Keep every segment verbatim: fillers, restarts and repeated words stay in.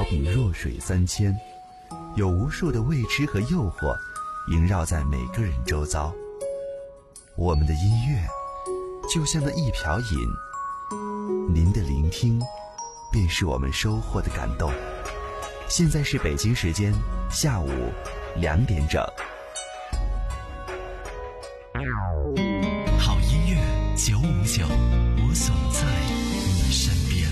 比弱水三千，有无数的未知和诱惑萦绕在每个人周遭。我们的音乐就像那一瓢饮，您的聆听便是我们收获的感动。现在是北京时间下午两点整。 好音乐九五九，我总在你身边。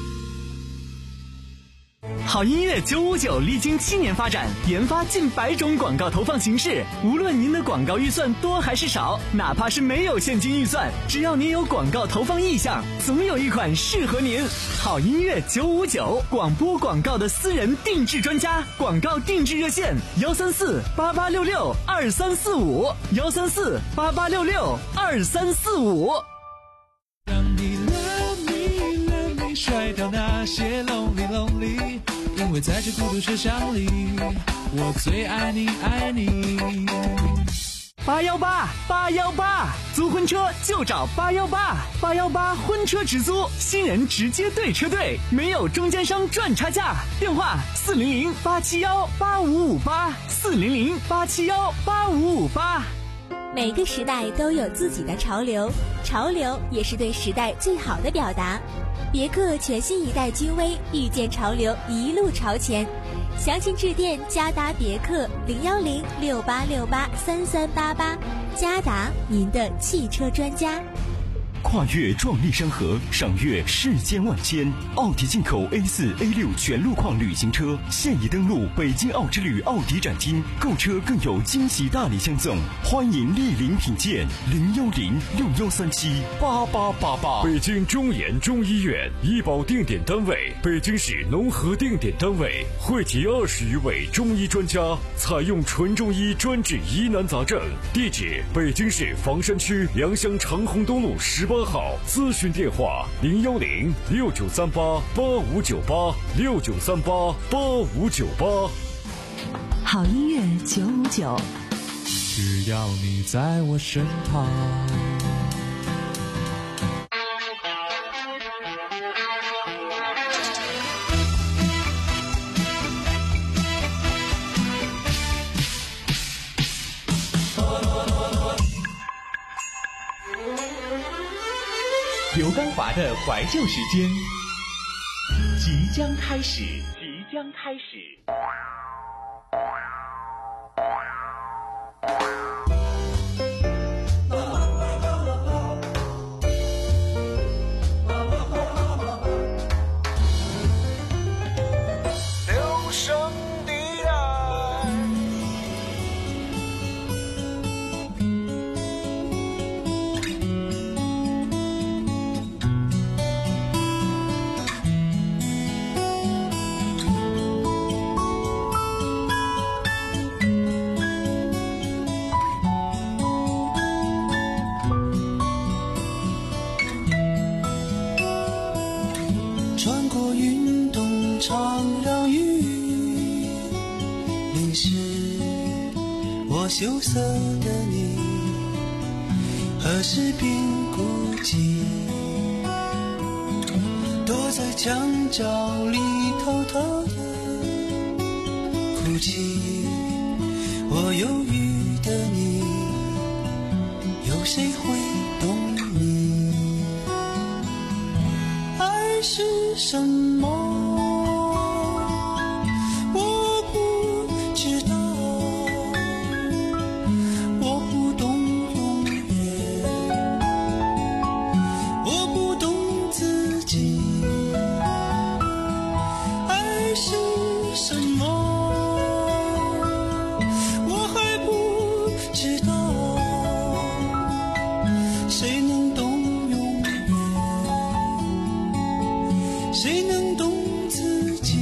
好音乐九五九历经七年发展，研发近百种广告投放形式。无论您的广告预算多还是少，哪怕是没有现金预算，只要您有广告投放意向，总有一款适合您。好音乐九五九，广播广告的私人定制专家，广告定制热线幺三四八八六六二三四五幺三四八八六六二三四五。 让你 love me love me 甩掉那些 lonely lonely， 因为在这孤独车厢里，我最爱你爱你。 八幺八八幺八，租婚车就找八幺八八幺八婚车直租，新人直接对车队，没有中间商赚差价。电话四零零八七幺八五五八四零零八七幺八五五八。 每个时代都有自己的潮流，潮流也是对时代最好的表达。别克全新一代君威，遇见潮流，一路朝前。详情致电嘉达别克零幺零六八六八三三八八，嘉达，您的汽车专家。 跨越壮丽山河，赏阅世间万千。奥迪进口 A 四 A 六 全路况旅行车现已登陆北京奥之旅奥迪展厅，购车更有惊喜大礼相赠，欢迎莅临品鉴。零幺零六幺三七八八八八。 北京中研中医院医保定点单位，北京市农合定点单位，汇集二十余位中医专家，采用纯中医专治疑难杂症。地址：北京市房山区良乡长虹东路十八号，咨询电话零幺零六九三八八五九八六九三八八五九八。 好音乐九五九， 只要你在我身旁。 刘刚华的怀旧时间即将开始，即将开始。 留声的爱。 穿过云动常让雨淋湿我羞涩的你，何时便孤寂，躲在墙角里偷偷的哭泣。我忧郁的你，有谁会懂你？爱是什么？我不知道，我不懂永远，我不懂自己。爱是什么？我还不知道，谁能懂永远？谁能懂自己？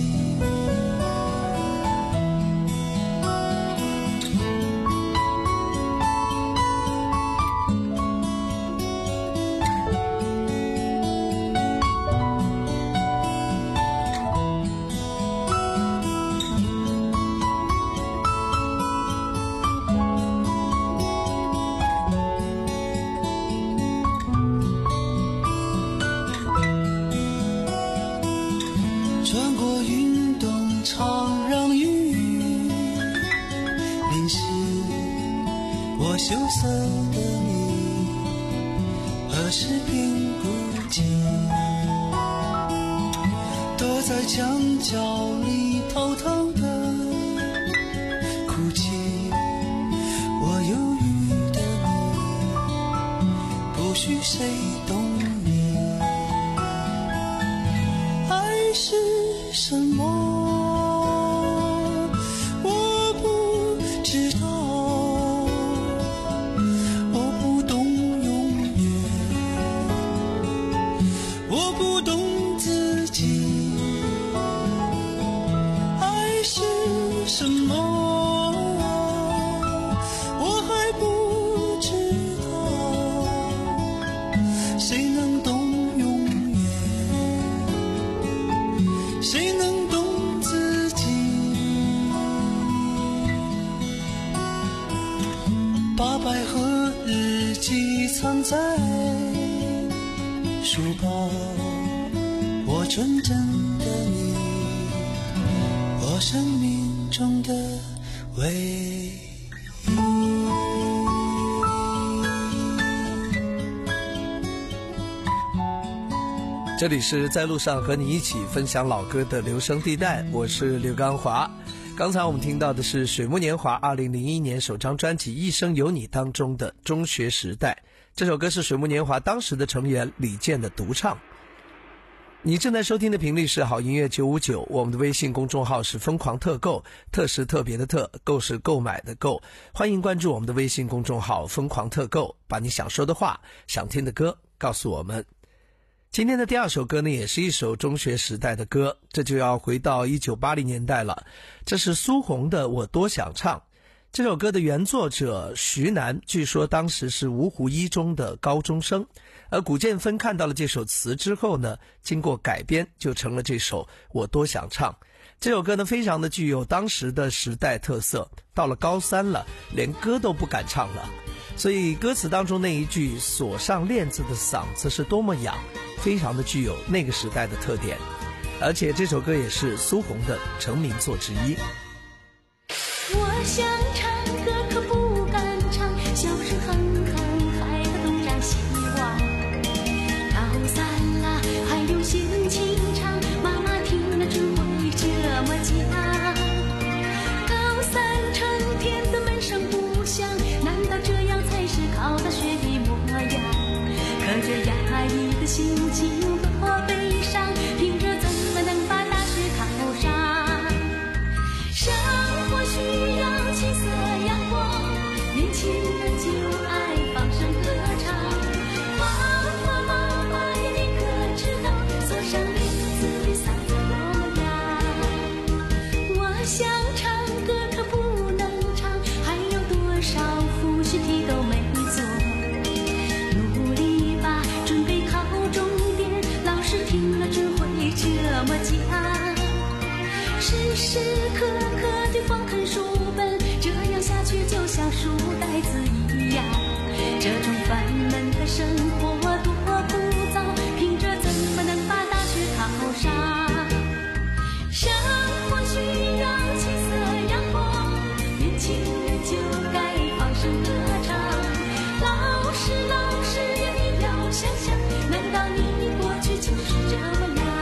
我羞涩的你何时并不记，躲在墙角里偷偷的哭泣。我忧郁的你不许谁懂你，爱是什么藏在书包，我纯真的你，我生命中的唯一。 这里是在路上和你一起分享老歌的留声地带，我是刘刚华。刚才我们听到的是水木年华二零零一年首张专辑《一生有你》当中的《中学时代》，这首歌是水木年华当时的成员李健的独唱。你正在收听的频率是好音乐九五九，我们的微信公众号是疯狂特购，特是特别的特，购是购买的购，欢迎关注我们的微信公众号疯狂特购，把你想说的话、想听的歌告诉我们。今天的第二首歌呢，也是一首中学时代的歌，这就要回到一九八零年代了。这是苏红的《我多想唱》。这首歌的原作者徐楠，据说当时是芜湖一中的高中生，而古建芬看到了这首词之后呢，经过改编就成了这首《我多想唱》。这首歌呢，非常的具有当时的时代特色，到了高三了，连歌都不敢唱了。所以歌词当中那一句锁上链子的嗓子是多么痒，非常的具有那个时代的特点。而且这首歌也是苏红的成名作之一。 我想唱歌可不敢唱，笑声哼哼还可东张西望。高三了还有心情唱，妈妈听了只会这么讲。高三成天的闷声不响，难道这样才是考大学的模样？可这压抑的心情多悲伤，凭着怎么能把大学考上？生活需要青涩阳光，年轻人就爱放声歌唱。爸爸妈妈呀，你可知道锁上链子的嗓子多么痒？我想唱歌可不能唱，还有多少复习题都没做。努力吧，准备考重点，老师听了只会这么讲。时时刻刻地放啃书本，这样下去就像书呆子一样。这种烦闷的生活多枯燥，凭着怎么能把大学考上？生活需要青涩阳光，年轻人就该放声歌唱。老师老师呀，你要想想，难道你过去就是这么样？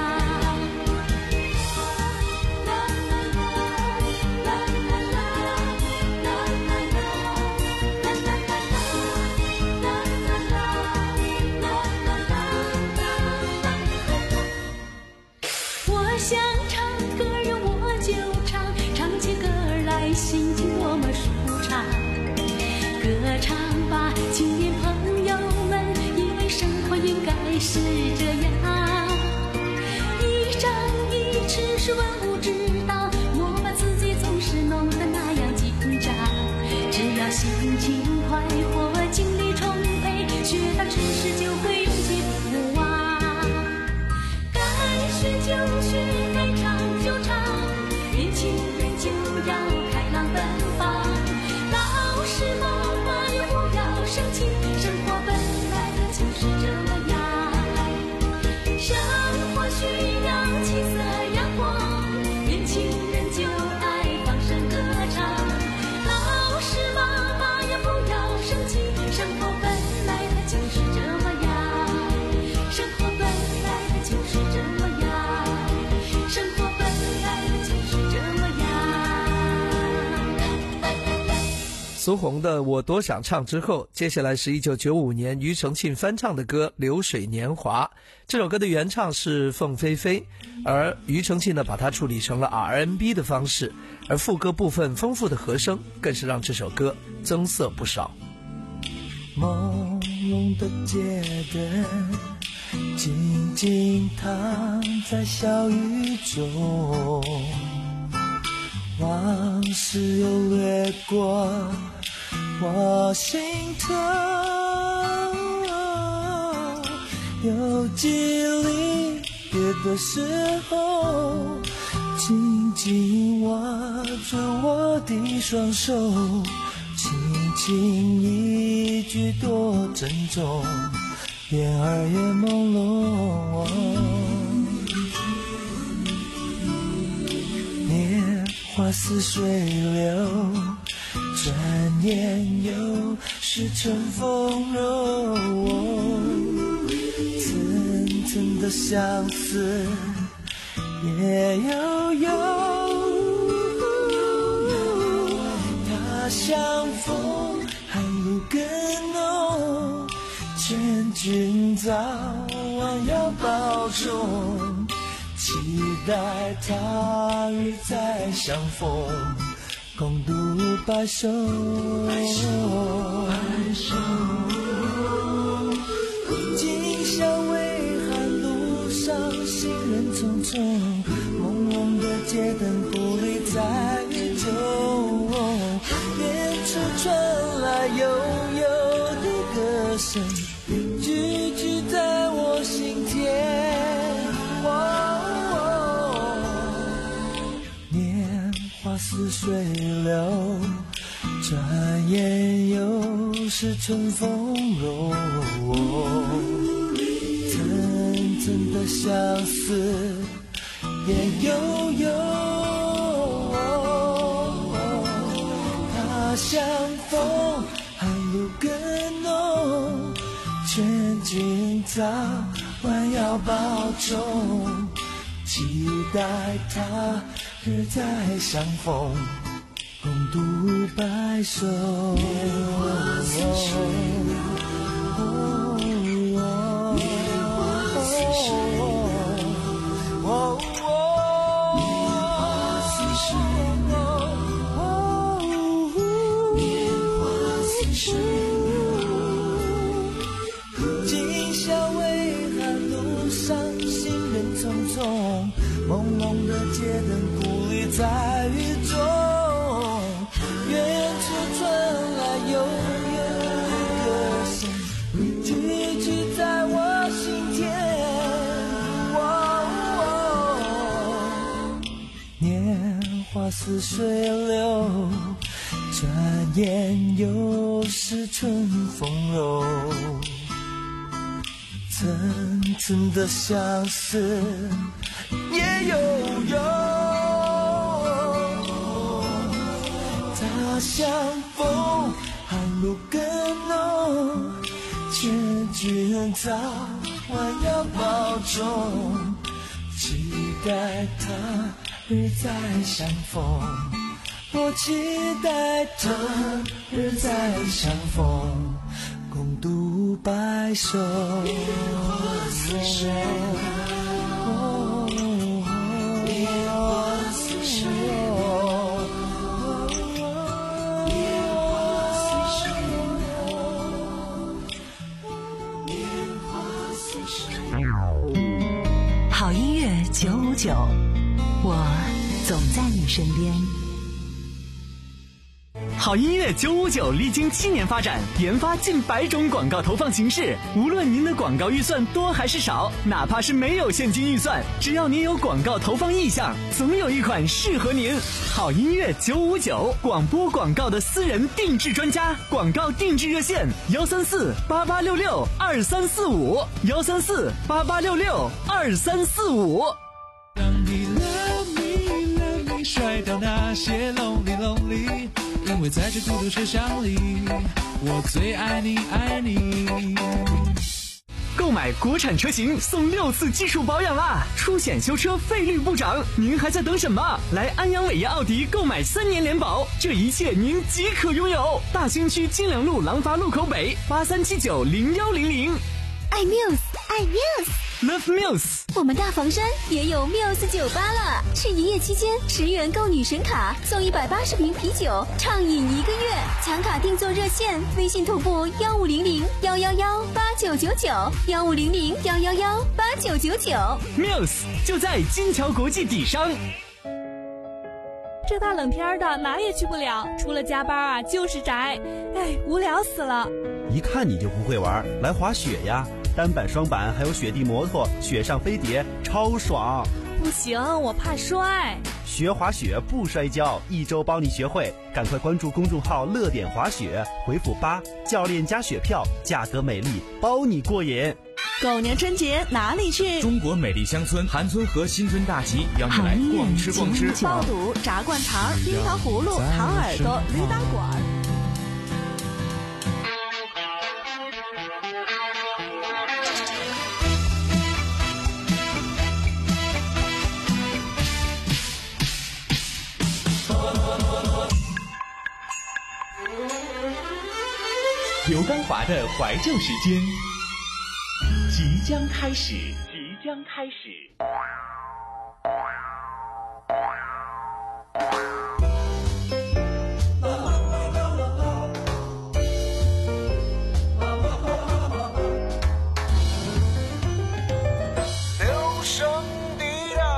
心情多么舒畅，歌唱吧，青年朋友们，因为生活应该是这样。一张一弛是万物之道，莫把自己总是弄得那样紧张。只要心情快活，精力充沛，学到知识就会永记不忘。该学就学，该唱就唱，年轻人就要开朗奔放。老师妈妈有苏红的《我多想唱》之后，接下来是一九九五年庾澄庆翻唱的歌《流水年华》。这首歌的原唱是凤飞飞，而庾澄庆呢把它处理成了 R and B 的方式，而副歌部分丰富的和声更是让这首歌增色不少。 朦胧的街灯，静静躺在小雨中，往事又掠过我心头，有几离别的时候，紧紧握着我的双手，轻轻一句多珍重，眼儿也朦胧。年华似水流，转眼又是春风柔，层层的相思也悠悠，他乡风寒露更浓，劝君早晚要保重，期待他日再相逢，共度白首。今宵微寒，路上行人匆匆，朦胧的街灯不离在雨中，远处传来悠悠的歌声，句句在我心田。年华似水流，转眼又是春风柔，层层的相思也悠悠，他乡风寒露更浓，劝君早晚要保重，期待他日再相逢，共度白首。年华似水流，年华似水流，年华似水流，年华似水流。今宵微寒，路上行人匆匆，朦胧的街灯不离在雨中，远处传来悠悠的歌声，句句在我心田。年华似水流，转眼又是春风柔，层层的相思也悠悠，他乡风寒露更浓，劝君早晚要保重，期待他日再相逢，我期待他日再相逢，共度白首。年华似水流，年华似水流，年华似水流，年华似水流。 好音乐九五九，我总在你身边。 好音乐九五九历经七年发展，研发近百种广告投放形式。无论您的广告预算多还是少，哪怕是没有现金预算，只要您有广告投放意向，总有一款适合您。好音乐九五九，广播广告的私人定制专家，广告定制热线：幺三四八八六六二三四五，幺三四八八六六二三四五。 当你 love me love me 甩掉那些 lonely lonely， 因为在这孤独车厢里，我最爱你爱你。 购买国产车型送六次技术保养啦，出险修车费率不涨，您还在等什么？来安阳伟业奥迪购买三年联保，这一切您即可拥有。大兴区金良路廊坊路口北八三七九零幺零零。 爱 Muse， 爱 Muse。Love Muse， 我们大房山也有 Muse 酒吧了。是营业期间，十元购女神卡送一百八十瓶啤酒，畅饮一个月。抢卡订座热线：微信同步幺五零零幺幺幺八九九九，幺五零零幺幺幺八九九九。 Muse 就在金桥国际底商。 这大冷天的哪也去不了，除了加班啊就是宅，哎，无聊死了。 一看你就不会玩，来滑雪呀！单板、双板，还有雪地摩托、雪上飞碟，超爽！ 不行，我怕摔。 学滑雪不摔跤，一周帮你学会。赶快关注公众号“乐点滑雪”，回复八，教练加雪票，价格美丽，包你过瘾。 狗年春节哪里去？ 中国美丽乡村韩村和新村大集邀你来逛吃逛吃， 爆肚、炸灌肠、冰糖葫芦、糖耳朵、驴打滚。 刘刚华的怀旧时间即将开始，即将开始。 留声地带。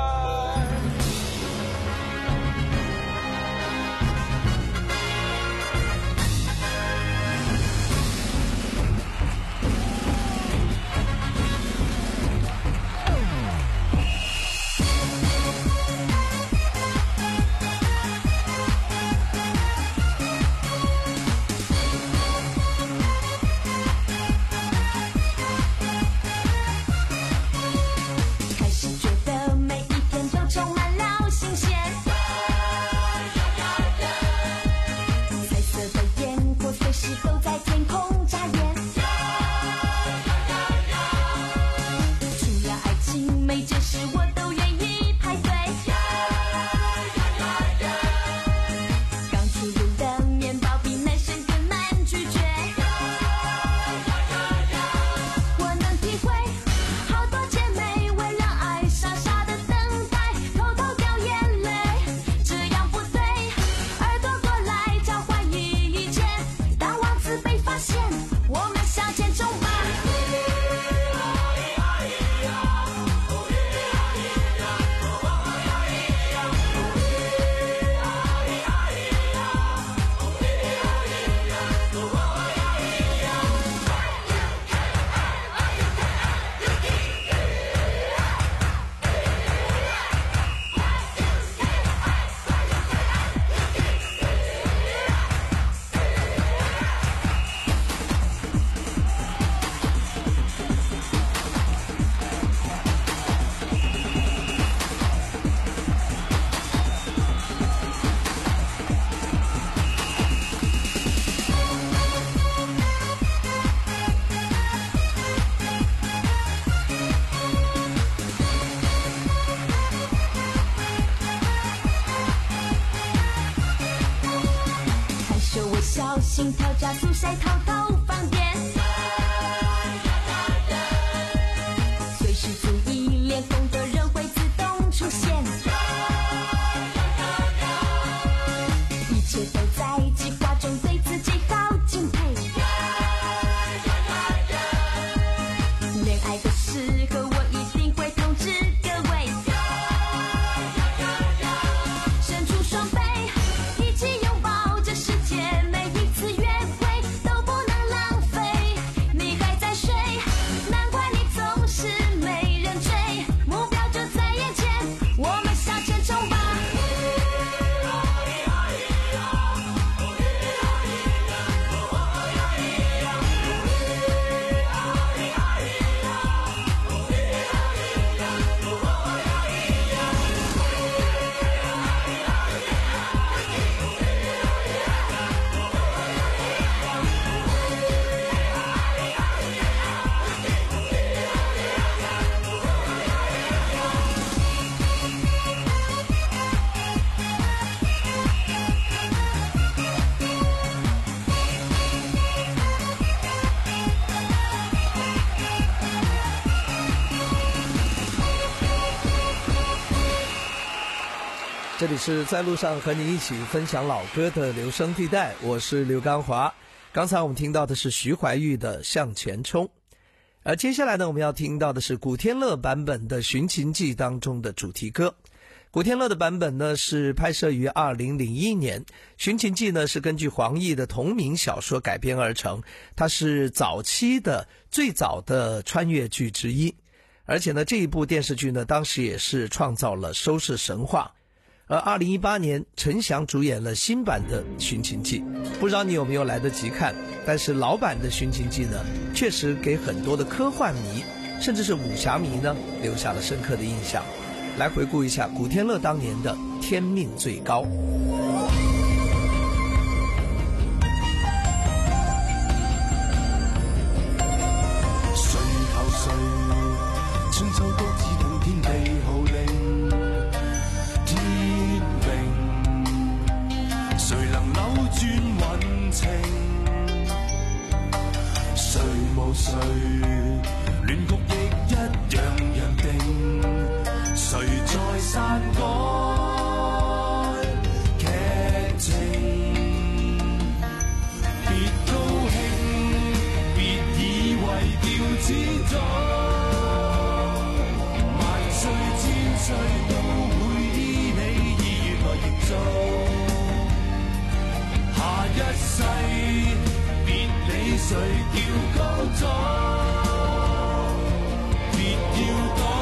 心跳加速，晒偷偷放电，随时注意，脸红的人会自动出现，一切都在计划中，对自己好敬佩。恋爱的时候，我一定会通知各位，伸出双臂，一起拥抱这世界。每一次约会都不能浪费。 这里是在路上和你一起分享老歌的留声地带，我是刘刚华。刚才我们听到的是徐怀钰的《向前冲》，而接下来呢，我们要听到的是古天乐版本的《寻秦记》当中的主题歌。古天乐的版本呢是拍摄于二零零一年，《寻秦记》呢是根据黄易的同名小说改编而成，它是早期的最早的穿越剧之一，而且呢这一部电视剧呢当时也是创造了收视神话。而二零一八年陈翔主演了新版的《寻秦记》，不知道你有没有来得及看，但是老版的《寻秦记》呢确实给很多的科幻迷甚至是武侠迷呢留下了深刻的印象。来回顾一下古天乐当年的《天命最高》。 谁后谁春秋都只等天地号令，天命谁能扭轉運程，誰無誰亂局亦一樣樣定，誰在篡改劇情？別高興，別以為調子咗，萬歲千歲都會依你意願來營造。下一世別理誰叫高咗，別要躲。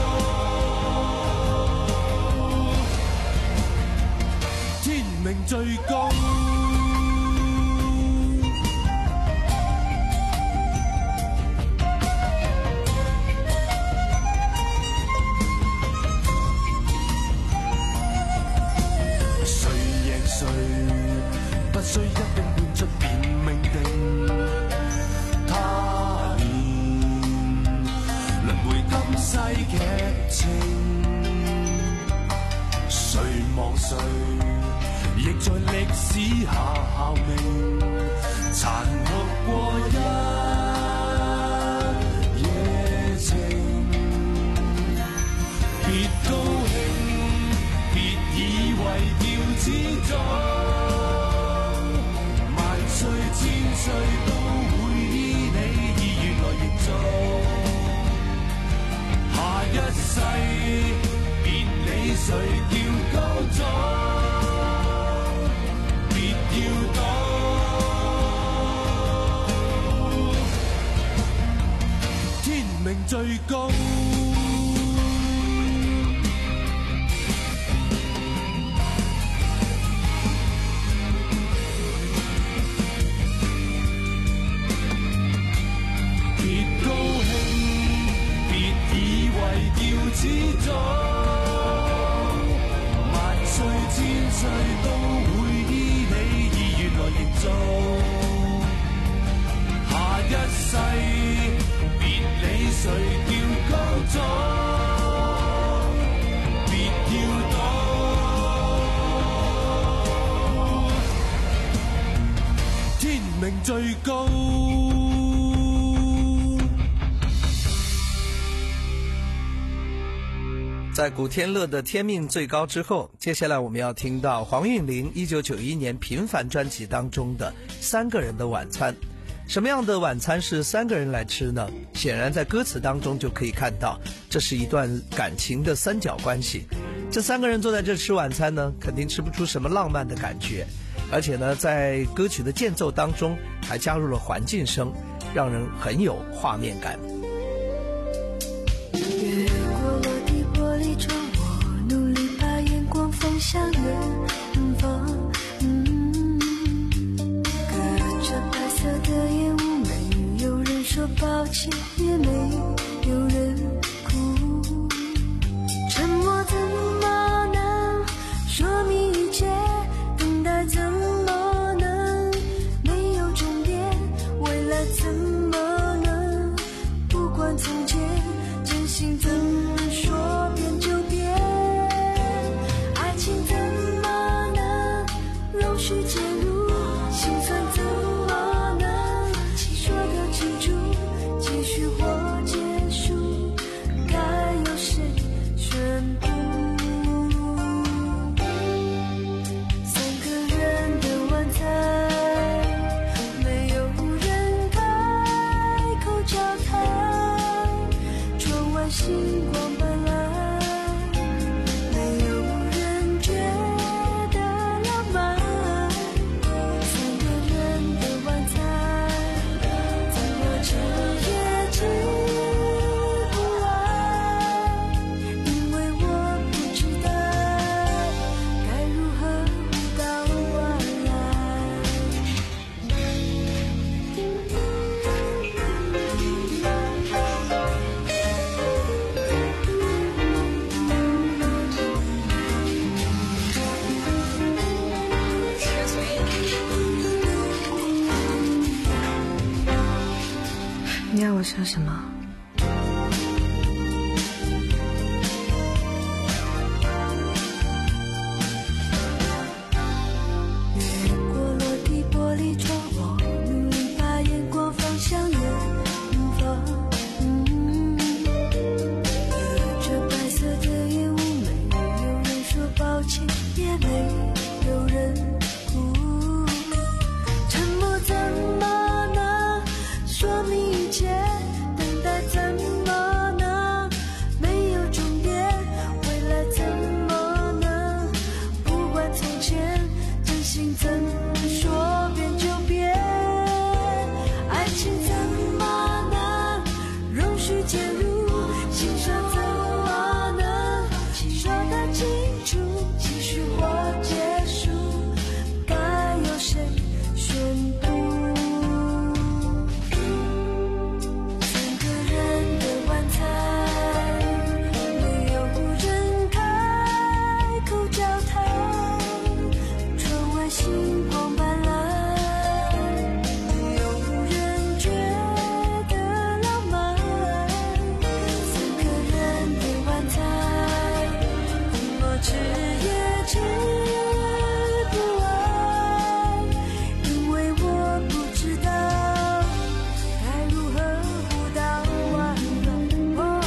命最高，誰贏誰不需一定換出便命定，他年輪迴今世劇情，誰望誰亦在歷史下效命，殘酷過一夜情。別高興，別以為調子咗，萬歲千歲都會依你意願來營造。下一世別理誰叫高咗，要躲，天命最高。別高興，別以為調子咗，萬歲千歲都會依你來營造。下一世別理誰叫高咗，別要躲，天命最高。 在古天乐的《天命最高》之后，接下来我们要听到黄韵玲一九九一年《平凡》专辑当中的三个人的晚餐。什么样的晚餐是三个人来吃呢？显然在歌词当中就可以看到，这是一段感情的三角关系。这三个人坐在这吃晚餐呢，肯定吃不出什么浪漫的感觉，而且呢，在歌曲的间奏当中还加入了环境声，让人很有画面感。 努力把眼光放向远方，嗯，隔着白色的烟雾，没有人说抱歉，也没有人哭。沉默怎么能说明一切？等待怎么能没有终点？未来怎么能不管从前？真心怎么说变就变？爱情怎么能容许介入？心酸怎么能说得清楚？继续你要我说什么？ 越过落地玻璃窗，我努力把眼光放向远方。嗯，隔着白色的烟雾，没有人说抱歉，也没有人哭。沉默怎么能说明一切？等待怎么能没有终点？未来怎么能不管从前？真心怎说变就变？爱情怎么能容许介入？心伤怎么能说得清楚？继续或结束，该由谁宣布？三个人的晚餐，没有人开口交谈。窗外星光斑斓，没有人觉得浪漫。三个人的晚餐，怎么吃也吃不完，因为我不知道该如何互道晚安。哦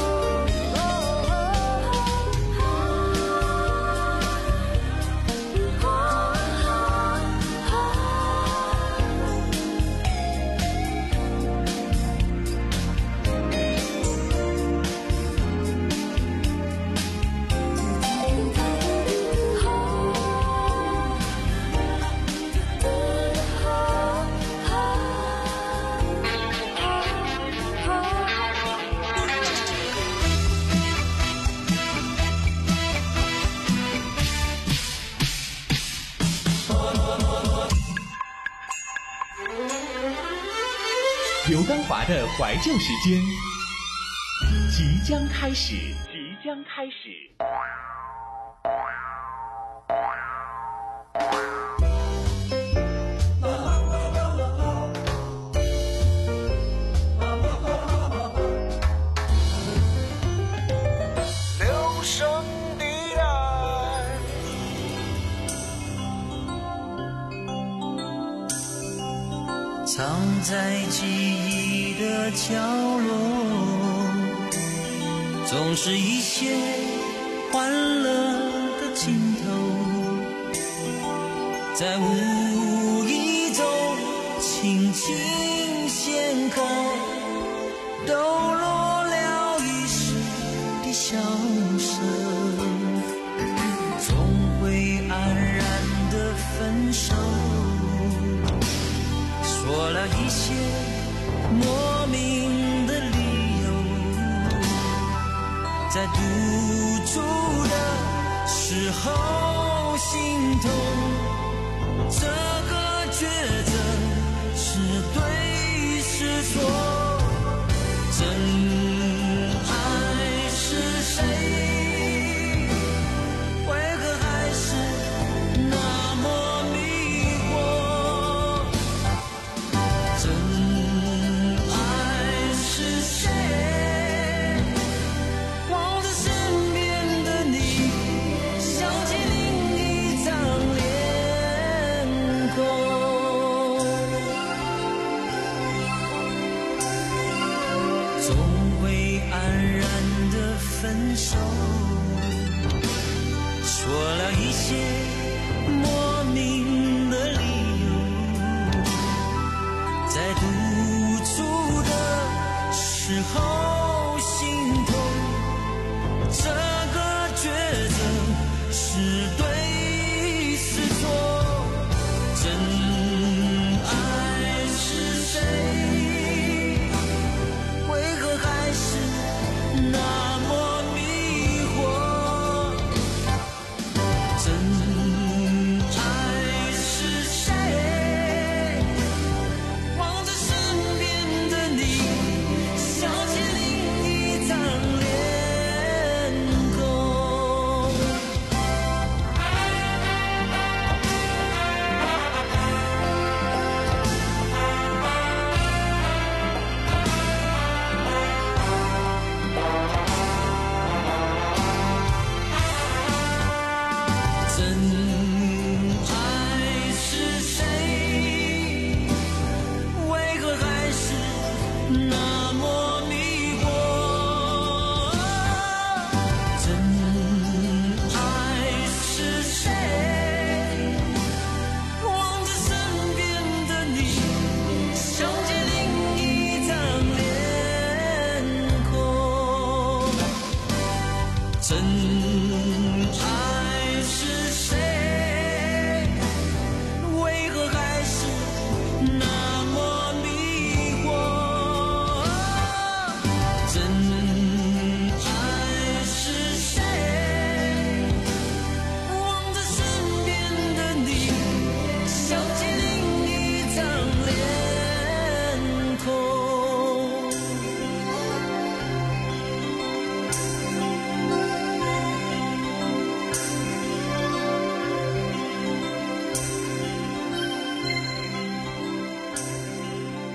刘刚华的怀旧时间即将开始，即将开始。 留声地带， 藏在记忆的角落，总是一些欢乐的镜头，在无意中轻轻掀开，抖落了一时的笑声，总会安然的分手，说了一些莫名的理由，在独处的时候心痛，这个抉择是对是错，真爱是谁？为何还是那么迷惑？真爱是谁？望着身边的你，想起另一张脸孔，总会安然的分手，说了一些莫名的理由，在独处的时候心痛，这个抉择是对是错，真爱是谁？为何还是那么迷惑？真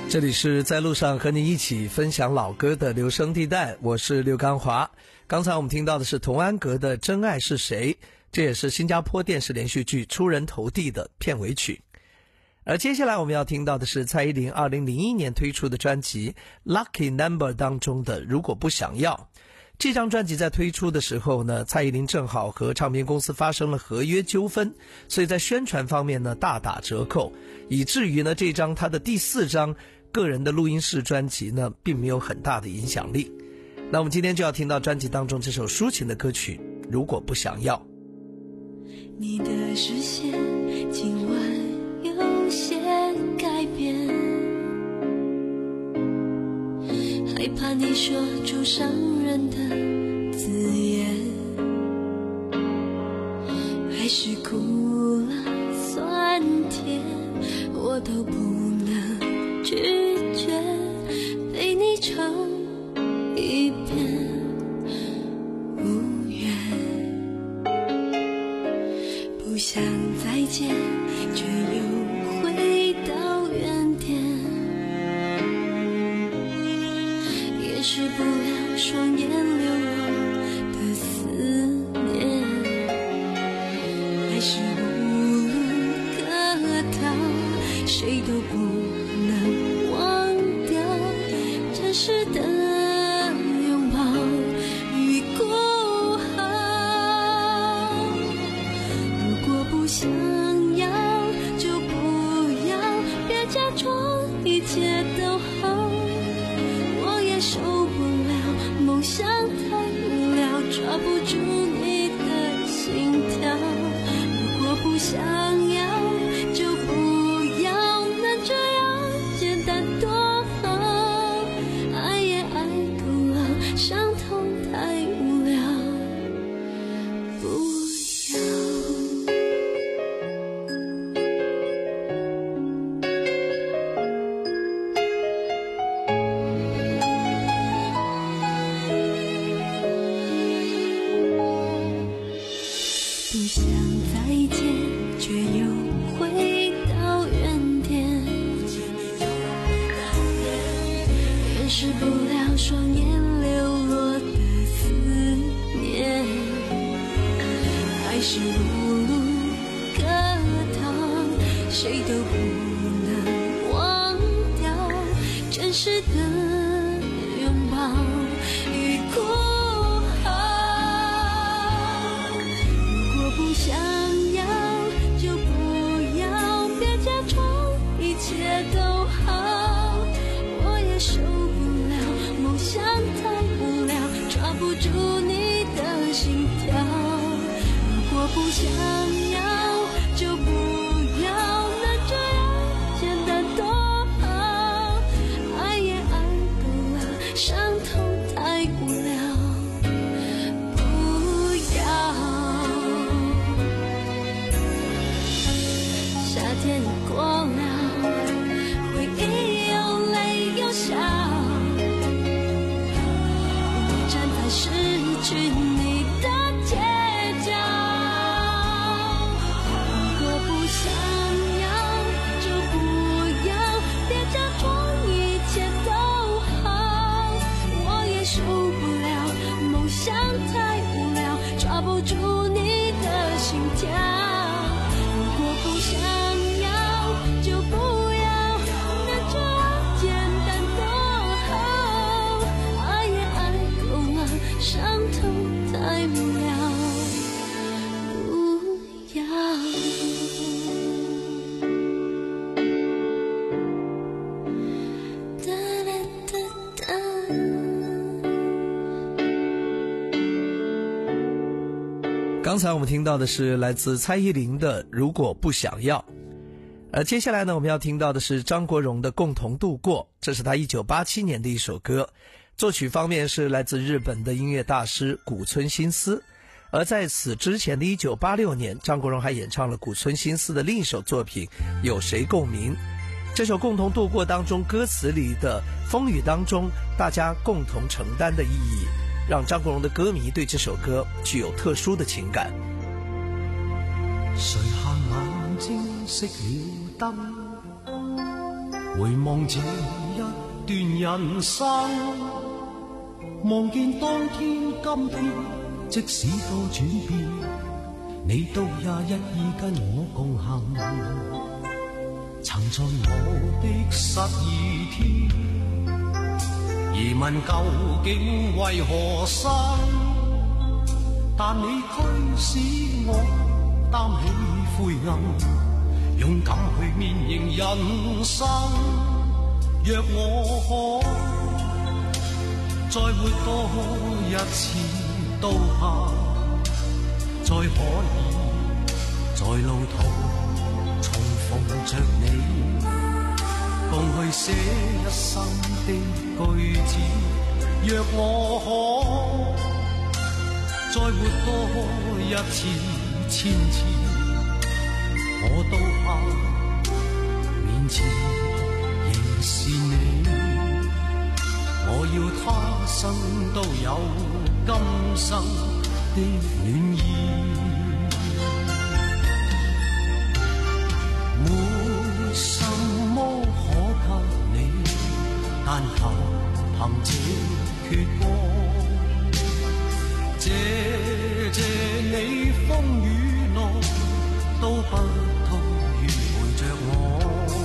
这里是在路上和你一起分享老歌的留声地带，我是刘刚华。刚才我们听到的是童安格的《真爱是谁》，这也是新加坡电视连续剧《出人头地》的片尾曲。而接下来我们要听到的是蔡依林二零零一年推出的专辑《Lucky Number》当中的《如果不想要》。这张专辑在推出的时候呢，蔡依林正好和唱片公司发生了合约纠纷，所以在宣传方面呢大打折扣，以至于呢这张她的第四张个人的录音室专辑呢并没有很大的影响力。那我们今天就要听到专辑当中这首抒情的歌曲《如果不想要》。 你的视线今晚有些改变，害怕你说出伤人的字眼，还是苦辣酸甜我都不能拒绝，陪你唱一遍无缘，不想再见却又回到原点，掩饰不了双眼流落的思念，还是无路可逃，谁都不能忘掉真实的拥抱与孤傲。如果不想要就不要，别假装一切都好，我也受不了梦想太无聊，抓不住你的心跳。如果不想要就不要，能这样简单多好，爱也爱够了，伤痛太无聊，不要。不想再见却又回到原点，掩饰不了双眼流落的思念，还是无路可逃，谁都不能忘掉真实的拥抱与孤傲。如果不想要就不要，别假装一切都好，我也受不了梦想太无聊，抓不住你的心跳。如果不想要就不要，能这样简单多好，爱也爱够了，伤痛太无聊，不要。夏天过了，回忆有泪有笑，我站在失去你的街角。如果不想要就不要，别假装一切都好，我也受不了梦想太无聊，抓不住你的心跳。如果不想要就不要，那这样简单多好，爱也爱够了，伤痛太无聊，不要。哒啦哒哒。 刚才我们听到的是来自蔡依林的《如果不想要》，而接下来呢，我们要听到的是张国荣的《共同度过》，这是他一九八七年的一首歌，作曲方面是来自日本的音乐大师古村新司。而在此之前的一九八六年，张国荣还演唱了古村新司的另一首作品《有谁共鸣》。这首《共同度过》当中歌词里的风雨当中大家共同承担的意义，让张国荣的歌迷对这首歌具有特殊的情感。 垂下眼睛熄了灯， 回望這一段人生，望見當天今天，即使多轉變，你都也一意跟我共行。曾在我的失意天，疑問究竟為何生，但你驅使我擔起灰暗，勇敢去面迎人生。若我可再活多一次，都怕再可以在路途重逢着你，共去寫一生的句子。若我可再活多一次千次，我都怕面前仍是你。我要他生都有今生的暖意，沒什麼可給你，但求憑這闕歌，謝謝你風雨內都不退願陪着我，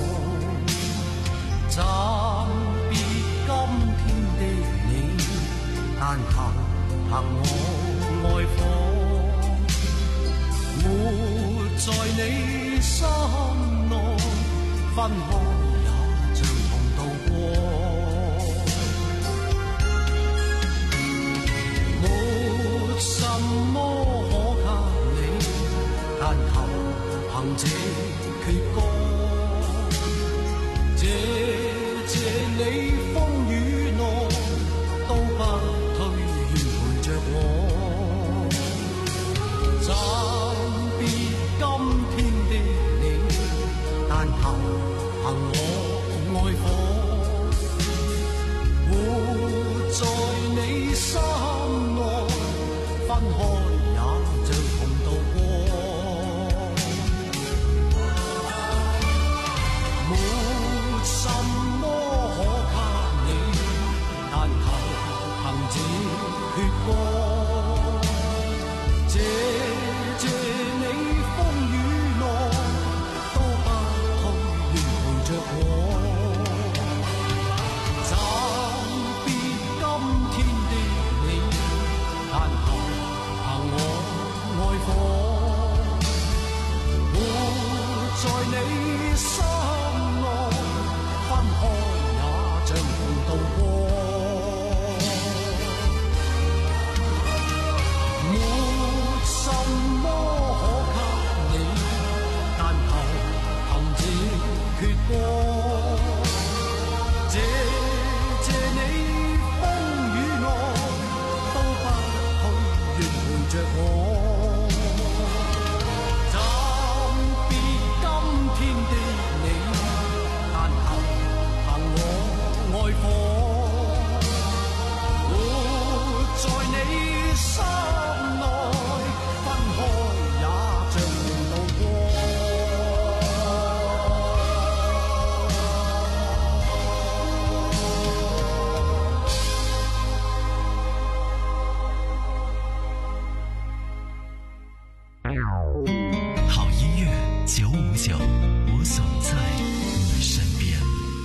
暫別今天的你，但求憑我愛火，活在你心內，分開也像同渡過。沒什麼可給你，但求憑這闕歌，謝謝你風雨內都不退願陪着我，暫別今天的你，但求憑我愛火，活在你心內，分開也像同渡過。沒什麼可給你，但求憑這闕歌，謝謝你風雨內都不退願陪着我，暫別今天的你，但求憑我愛火，活在你心內，分開也像同渡過。沒什麼可給你，但求憑這闕歌，謝謝你風雨內都不退願陪着我，暫別今天的你，但求憑我愛火，活在你心內，分開也像同渡過。 好音乐九五九，我总在你身边。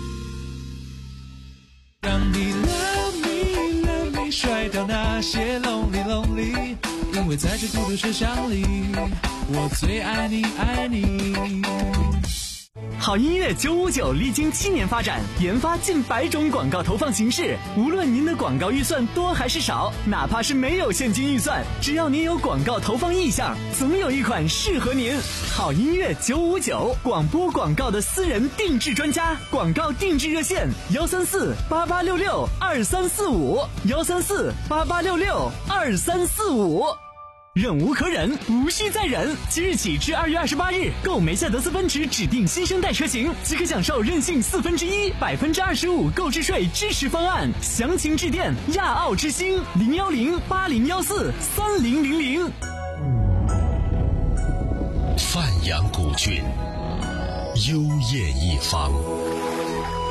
让你 love me love me 甩掉那些 lonely lonely， 因为在这孤独车厢里，我最爱你爱你。 好音乐九五九历经七年发展，研发近百种广告投放形式。无论您的广告预算多还是少，哪怕是没有现金预算，只要您有广告投放意向，总有一款适合您。好音乐九五九，广播广告的私人定制专家，广告定制热线：幺三四八八六六二三四五，幺三四八八六六二三四五。忍无可忍，无需再忍。即日起至二月二十八日，购梅赛德斯奔驰指定新生代车型，即可享受任性四分之一、百分之二十五购置税支持方案。详情致电亚奥之星零幺零八零幺四三零零零。 范阳古郡，幽咽一方，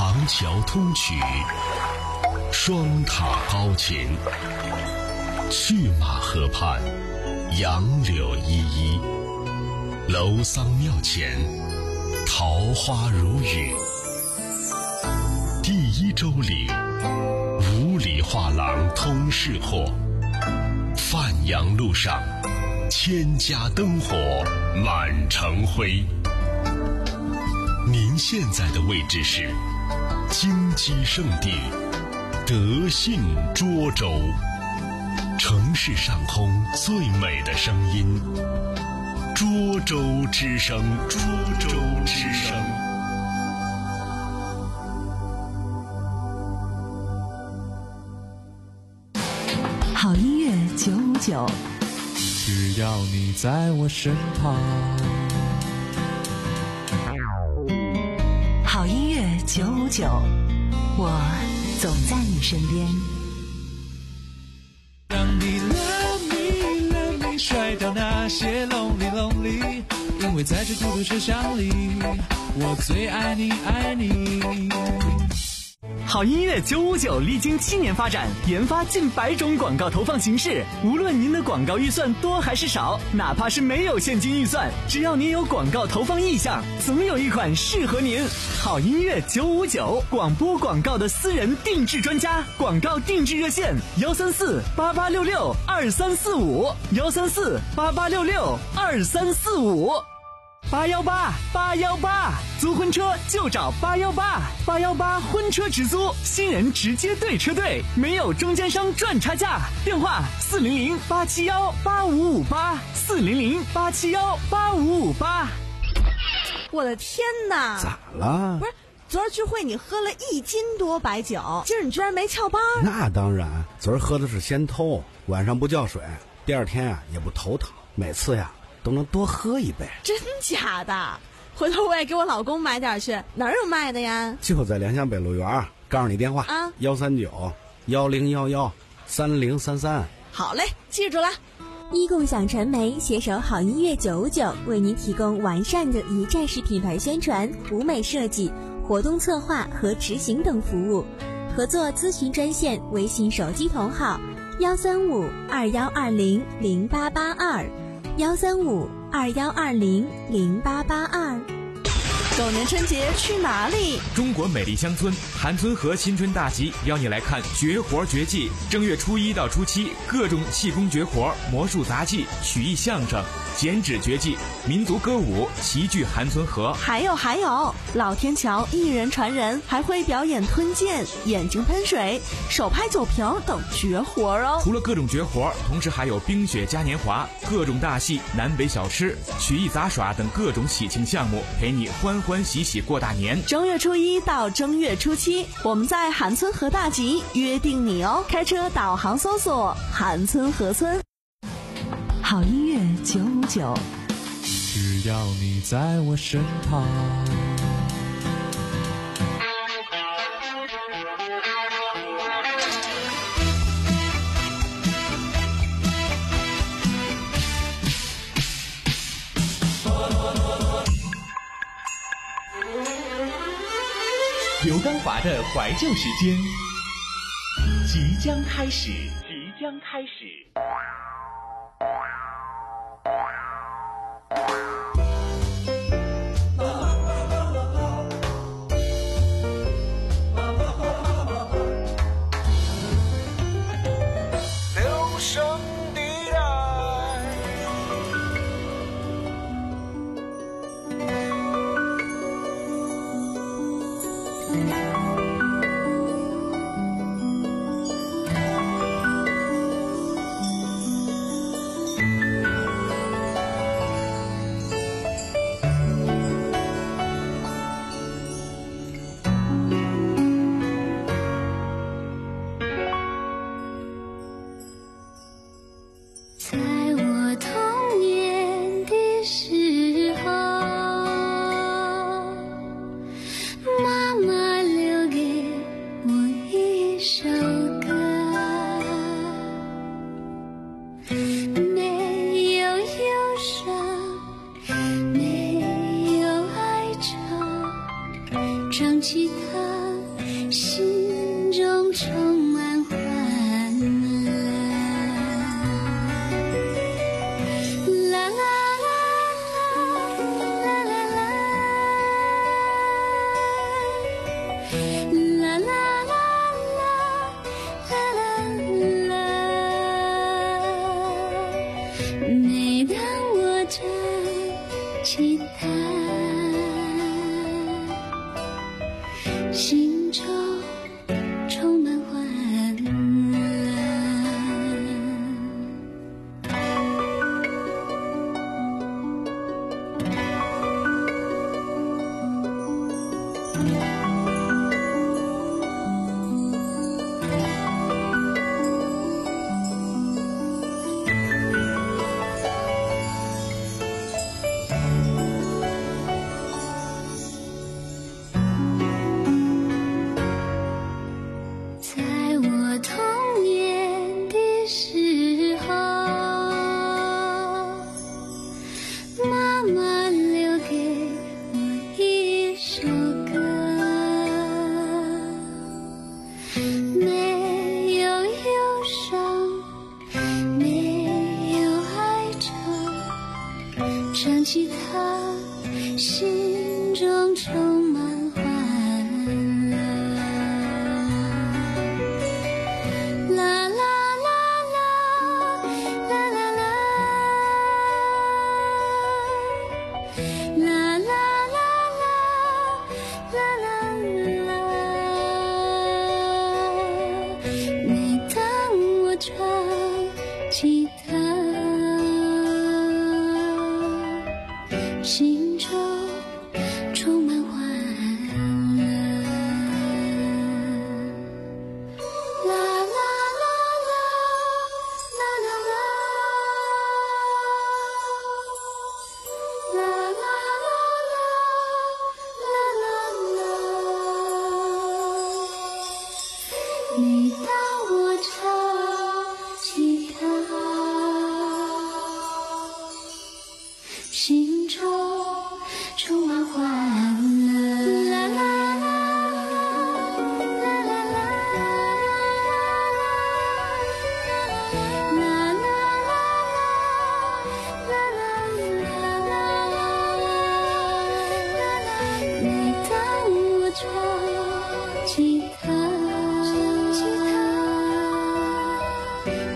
航桥通衢，双塔高擎，去马河畔，杨柳依依，楼桑庙前，桃花如雨。第一洲岭，五里画廊通市货，范阳路上，千家灯火满城辉。您现在的位置是金鸡圣地德信涿州，城市上空最美的声音，涿州之声，涿州之声。 好音乐九五九， 只要你在我身旁。 好音乐九五九，我总在你身边。 让你 love me love me 甩掉那些 lonely lonely， 因为在这孤独车厢里，我最爱你爱你。 好音乐九五九历经七年发展，研发近百种广告投放形式。无论您的广告预算多还是少，哪怕是没有现金预算，只要您有广告投放意向，总有一款适合您。好音乐九五九，广播广告的私人定制专家，广告定制热线：幺三四八八六六二三四五，幺三四八八六六二三四五。八幺八八幺八，租婚车就找八幺八，八幺八婚车直租，新人直接对车队，没有中间商赚差价。电话四零零八七幺八五五八，四零零八七幺八五五八。 我的天哪！ 咋了？ 不是，昨儿聚会你喝了一斤多白酒，今儿你居然没翘班？ 那当然，昨儿喝的是先偷，晚上不叫水，第二天啊也不头疼，每次呀都能多喝一杯。 真假的？回头我也给我老公买点去。哪儿有卖的呀？ 就在良乡北路园，告诉你电话啊，幺三九幺零幺幺三零三三。 好嘞，记住了。 一共享传媒携手好音乐九五九，为您提供完善的一站式品牌宣传、舞美设计、活动策划和执行等服务。合作咨询专线：微信手机同号幺三五二幺二零零八八二。幺三五二幺二零零八八二。 狗年春节去哪里？ 中国美丽乡村韩村河新春大集邀你来看绝活绝技。正月初一到初七，各种气功绝活、魔术杂技、曲艺相声、剪纸绝技、民族歌舞齐聚韩村河。 还有还有，老天桥一人传人，还会表演吞剑、眼睛喷水、手拍酒瓶等绝活哦。 除了各种绝活，同时还有冰雪嘉年华、各种大戏、南北小吃、曲艺杂耍等各种喜庆项目，陪你欢欢喜喜过大年。 正月初一到正月初七，我们在韩村河大集约定你哦。开车导航搜索韩村河村。 好音乐九五九， 只要你在我身旁。 刘刚华的怀旧时间即将开始，即将开始。 留声地带。 在我童年的时候，妈妈留给我一首歌，没有忧伤，没有哀愁，唱起它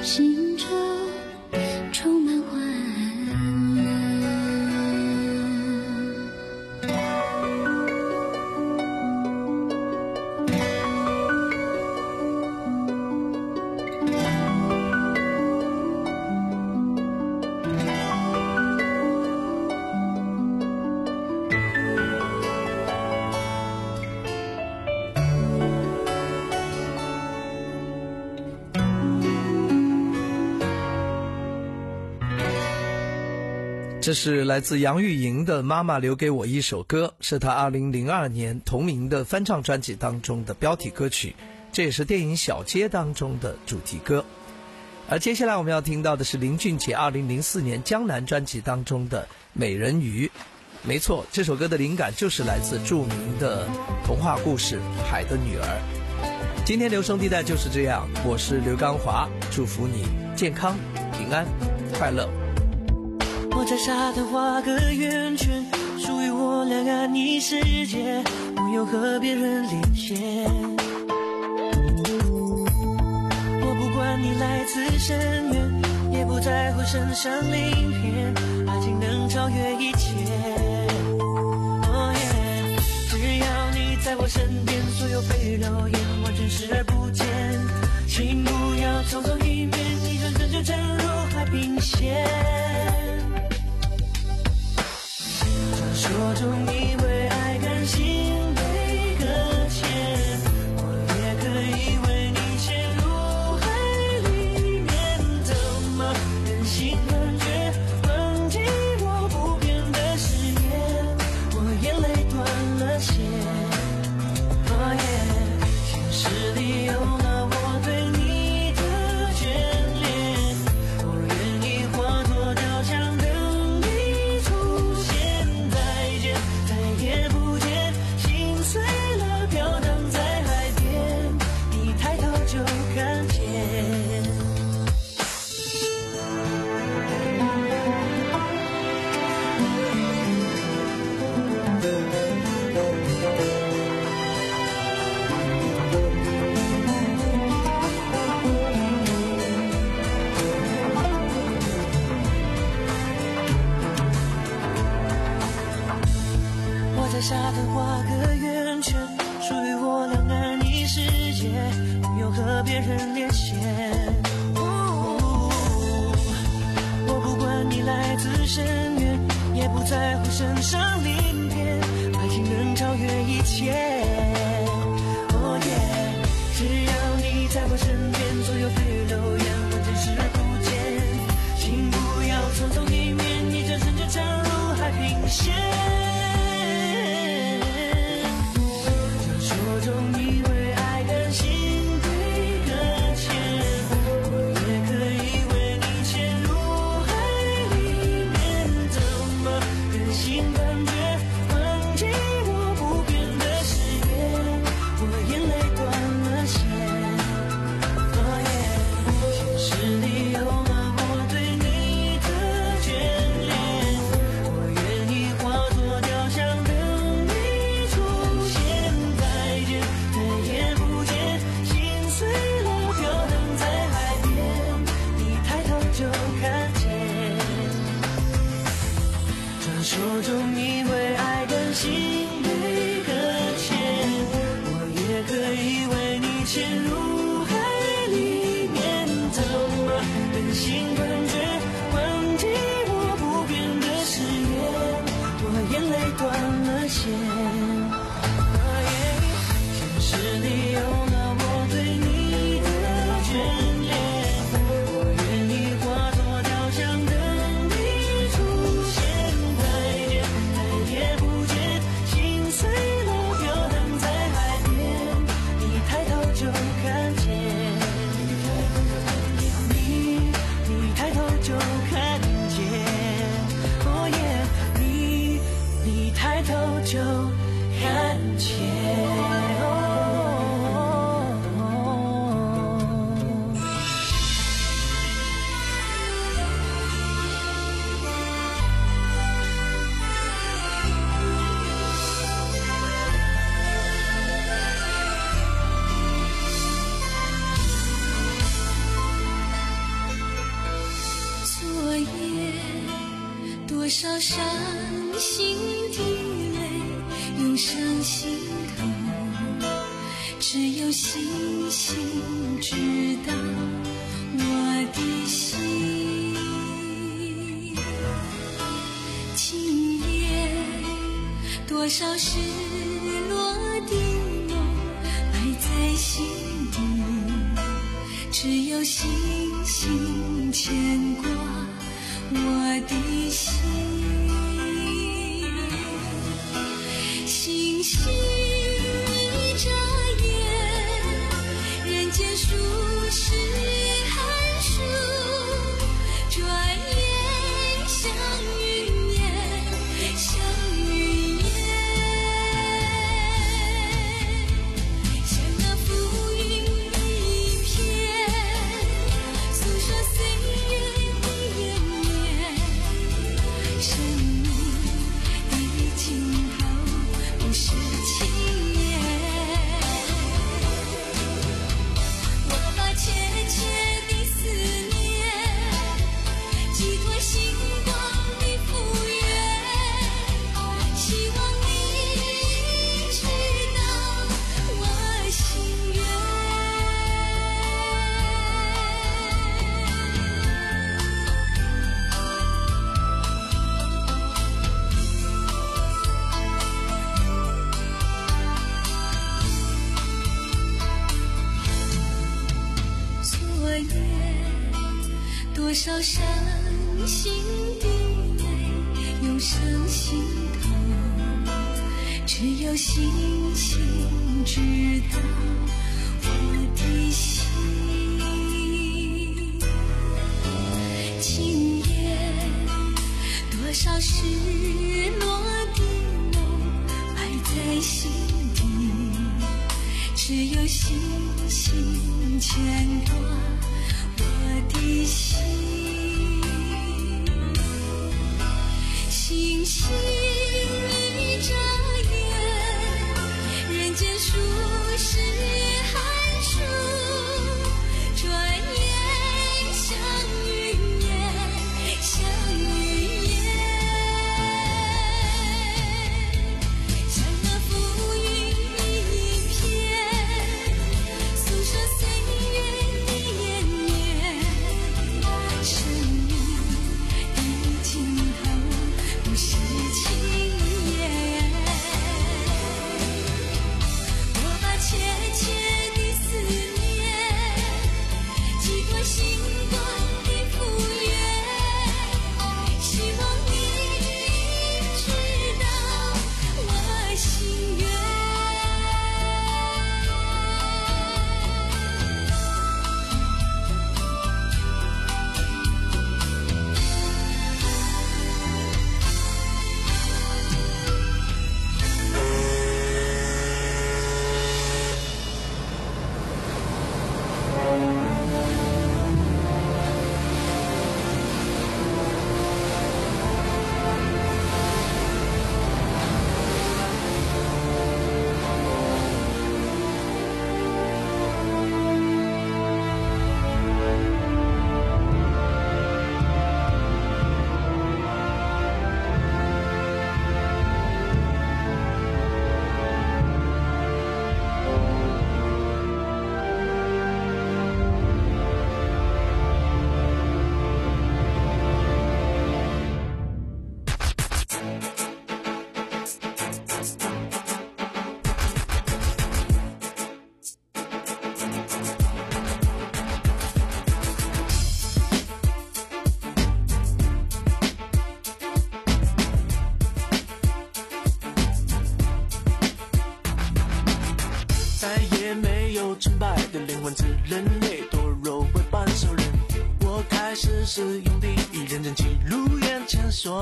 心中充满欢乐。 这是来自杨钰莹的《妈妈留给我一首歌》，是她二零零二年同名的翻唱专辑当中的标题歌曲，这也是电影《小街》当中的主题歌。而接下来我们要听到的是林俊杰二零零四年江南专辑当中的《美人鱼》。没错，这首歌的灵感就是来自著名的童话故事《海的女儿》。今天留声地带就是这样，我是刘刚华，祝福你健康、平安、快乐。 我在沙滩画个圆圈，属于我两岸一世界，不用和别人连线。我不管你来自深渊，也不在乎身上鳞片，爱情能超越一切。哦耶，只要你在我身边，所有蜚语言完全视而不见。请不要匆匆一面，一转身就沉入海平线。传说中你为爱甘心被搁浅，我也可以为你潜入海里面，怎么忍心断绝忘记我不变的誓言，我眼泪断了线。哦耶，现实里有了我对你的眷恋，我愿意化作雕像等你出现，再也不见，心碎了飘荡在海边，你抬头就看见。我在沙滩画个圆圈，属于我两岸一世界，不用和别人连线。哦，我不管你来自深渊，也不在乎身上鳞片，爱情能超越一切。哦耶，只要你在我身边，所有蜚语流言完全视而不见。请不要匆匆一面，一转身就沉入海平线。说中你为爱甘心被搁浅，我也可以为你潜入海里面，怎么忍心断绝忘记我不变的誓言，我眼泪断了线。哦耶，现实里有了我对你的眷恋，我愿意化作雕像等你出现，再见，再也不见，心碎了飘荡在海边，你抬头就看见。传说中你为爱甘心被搁浅，我也可以为你潜入海里面，怎么忍心断绝忘记我不变的誓言，我眼泪断了线。现实里有了我对你的眷恋，我愿意化作雕像等你出现，再见，再也不见，心碎了飘荡在海边，你抬头就看见。你，你抬头就看见。哦耶，你，你抬头就多少伤心的泪涌上心头，只有星星知道我的心。今夜多少失落的梦埋在心底，只有星星牵挂我的心。星星一眨眼，人间数十寒暑，转眼像云烟，像云烟，像那浮云一片，诉说岁月的延绵。生命的尽头不是轻言，我把切切的思念寄托星光的复原，希望你知道我心愿。昨夜多少伤心的泪涌上心头，只有星星知道我的心。今夜多少失落的梦埋在心底，只有星星牵挂我的心。星星一眨眼，人间数十寒暑，转眼像云烟，像云烟，像那浮云一片，诉说岁月的延绵。生命的尽头不是轻言，我把切切的思念寄托星光的复原，希望你知道我心愿。 再也没有成败的灵魂，自认为多弱为半兽人。我开始使用第一人称记录眼前所